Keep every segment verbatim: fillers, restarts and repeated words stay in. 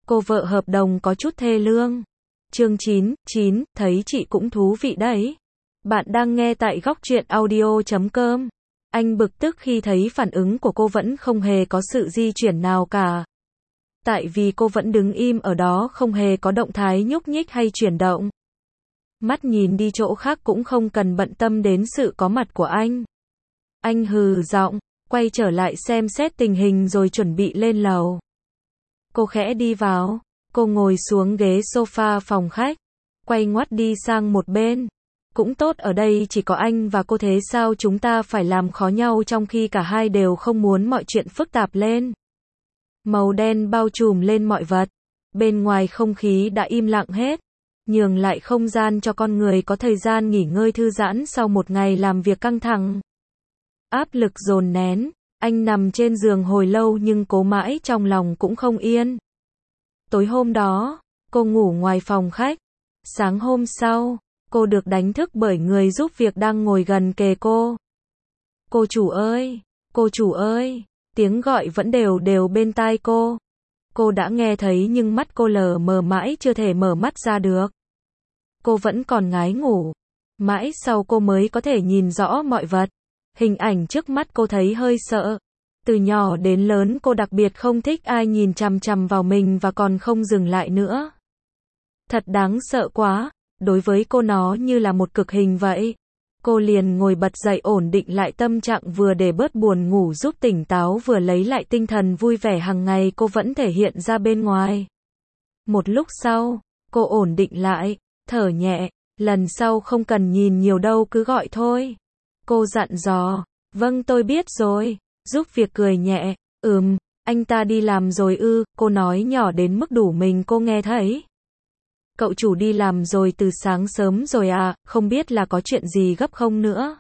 Cô vợ hợp đồng có chút thê lương. Chương chín, chín, thấy chị cũng thú vị đấy. Bạn đang nghe tại góc truyện audio chấm com. Anh bực tức khi thấy phản ứng của cô vẫn không hề có sự di chuyển nào cả. Tại vì cô vẫn đứng im ở đó không hề có động thái nhúc nhích hay chuyển động. Mắt nhìn đi chỗ khác cũng không cần bận tâm đến sự có mặt của anh. Anh hừ giọng, quay trở lại xem xét tình hình rồi chuẩn bị lên lầu. Cô khẽ đi vào, cô ngồi xuống ghế sofa phòng khách, quay ngoắt đi sang một bên. Cũng tốt, ở đây chỉ có anh và cô, thế sao chúng ta phải làm khó nhau trong khi cả hai đều không muốn mọi chuyện phức tạp lên. Màu đen bao trùm lên mọi vật. Bên ngoài không khí đã im lặng hết, nhường lại không gian cho con người có thời gian nghỉ ngơi thư giãn sau một ngày làm việc căng thẳng. Áp lực dồn nén, anh nằm trên giường hồi lâu nhưng cố mãi trong lòng cũng không yên. Tối hôm đó, cô ngủ ngoài phòng khách. Sáng hôm sau, cô được đánh thức bởi người giúp việc đang ngồi gần kề cô. Cô chủ ơi, cô chủ ơi, tiếng gọi vẫn đều đều bên tai cô. Cô đã nghe thấy nhưng mắt cô lờ mờ mãi chưa thể mở mắt ra được. Cô vẫn còn ngái ngủ. Mãi sau cô mới có thể nhìn rõ mọi vật. Hình ảnh trước mắt cô thấy hơi sợ. Từ nhỏ đến lớn cô đặc biệt không thích ai nhìn chằm chằm vào mình và còn không dừng lại nữa. Thật đáng sợ quá, đối với cô nó như là một cực hình vậy. Cô liền ngồi bật dậy ổn định lại tâm trạng, vừa để bớt buồn ngủ giúp tỉnh táo vừa lấy lại tinh thần vui vẻ hàng ngày cô vẫn thể hiện ra bên ngoài. Một lúc sau, cô ổn định lại, thở nhẹ, lần sau không cần nhìn nhiều đâu, cứ gọi thôi. Cô dặn dò, vâng tôi biết rồi. Giúp việc cười nhẹ, ừm, anh ta đi làm rồi ư, cô nói nhỏ đến mức đủ mình cô nghe thấy. Cậu chủ đi làm rồi từ sáng sớm rồi à, không biết là có chuyện gì gấp không nữa.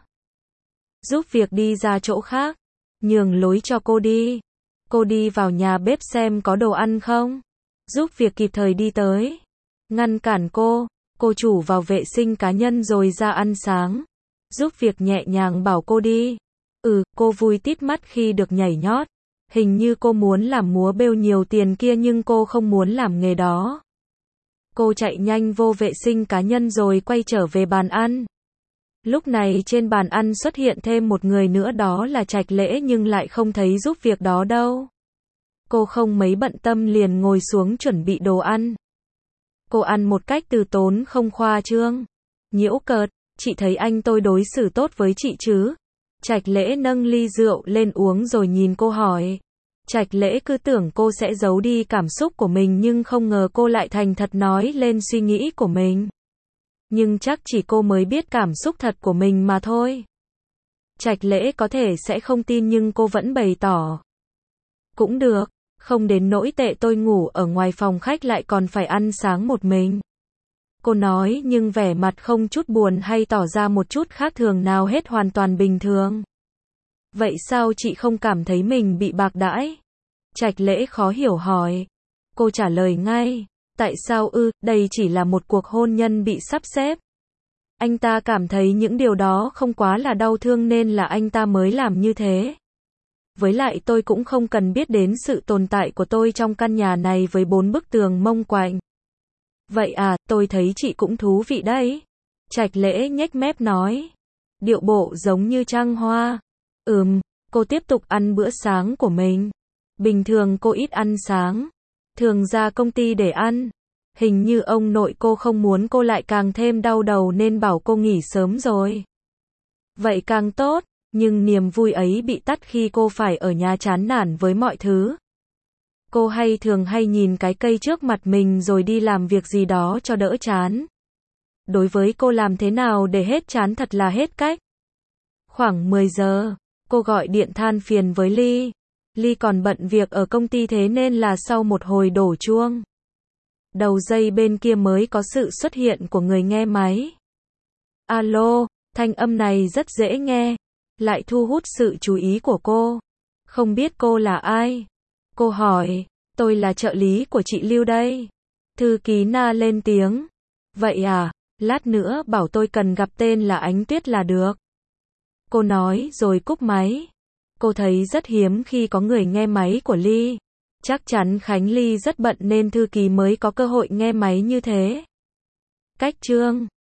Giúp việc đi ra chỗ khác, nhường lối cho cô đi. Cô đi vào nhà bếp xem có đồ ăn không. Giúp việc kịp thời đi tới, ngăn cản cô, cô chủ vào vệ sinh cá nhân rồi ra ăn sáng. Giúp việc nhẹ nhàng bảo cô đi. Ừ, cô vui tít mắt khi được nhảy nhót. Hình như cô muốn làm múa bêu nhiều tiền kia nhưng cô không muốn làm nghề đó. Cô chạy nhanh vô vệ sinh cá nhân rồi quay trở về bàn ăn. Lúc này trên bàn ăn xuất hiện thêm một người nữa, đó là Trạch Lễ, nhưng lại không thấy giúp việc đó đâu. Cô không mấy bận tâm liền ngồi xuống chuẩn bị đồ ăn. Cô ăn một cách từ tốn không khoa trương. Nhiễu cợt, chị thấy anh tôi đối xử tốt với chị chứ? Trạch Lễ nâng ly rượu lên uống rồi nhìn cô hỏi. Trạch Lễ cứ tưởng cô sẽ giấu đi cảm xúc của mình nhưng không ngờ cô lại thành thật nói lên suy nghĩ của mình. Nhưng chắc chỉ cô mới biết cảm xúc thật của mình mà thôi. Trạch Lễ có thể sẽ không tin nhưng cô vẫn bày tỏ. Cũng được, không đến nỗi tệ, tôi ngủ ở ngoài phòng khách lại còn phải ăn sáng một mình. Cô nói nhưng vẻ mặt không chút buồn hay tỏ ra một chút khác thường nào hết, hoàn toàn bình thường. Vậy sao chị không cảm thấy mình bị bạc đãi? Trạch Lễ khó hiểu hỏi. Cô trả lời ngay. Tại sao ư, đây chỉ là một cuộc hôn nhân bị sắp xếp. Anh ta cảm thấy những điều đó không quá là đau thương nên là anh ta mới làm như thế. Với lại tôi cũng không cần biết đến sự tồn tại của tôi trong căn nhà này với bốn bức tường mông quạnh. Vậy à, tôi thấy chị cũng thú vị đấy. Trạch Lễ nhếch mép nói. Điệu bộ giống như trăng hoa. Ừm, cô tiếp tục ăn bữa sáng của mình. Bình thường cô ít ăn sáng. Thường ra công ty để ăn. Hình như ông nội cô không muốn cô lại càng thêm đau đầu nên bảo cô nghỉ sớm rồi. Vậy càng tốt, nhưng niềm vui ấy bị tắt khi cô phải ở nhà chán nản với mọi thứ. Cô hay thường hay nhìn cái cây trước mặt mình rồi đi làm việc gì đó cho đỡ chán. Đối với cô làm thế nào để hết chán thật là hết cách. Khoảng mười giờ, cô gọi điện than phiền với Ly. Ly còn bận việc ở công ty thế nên là sau một hồi đổ chuông, đầu dây bên kia mới có sự xuất hiện của người nghe máy. Alo, thanh âm này rất dễ nghe, lại thu hút sự chú ý của cô. Không biết cô là ai? Cô hỏi. Tôi là trợ lý của chị Lưu đây. Thư ký Na lên tiếng. Vậy à, lát nữa bảo tôi cần gặp tên là Ánh Tuyết là được. Cô nói rồi cúp máy. Cô thấy rất hiếm khi có người nghe máy của Ly. Chắc chắn Khánh Ly rất bận nên thư ký mới có cơ hội nghe máy như thế. Cách chương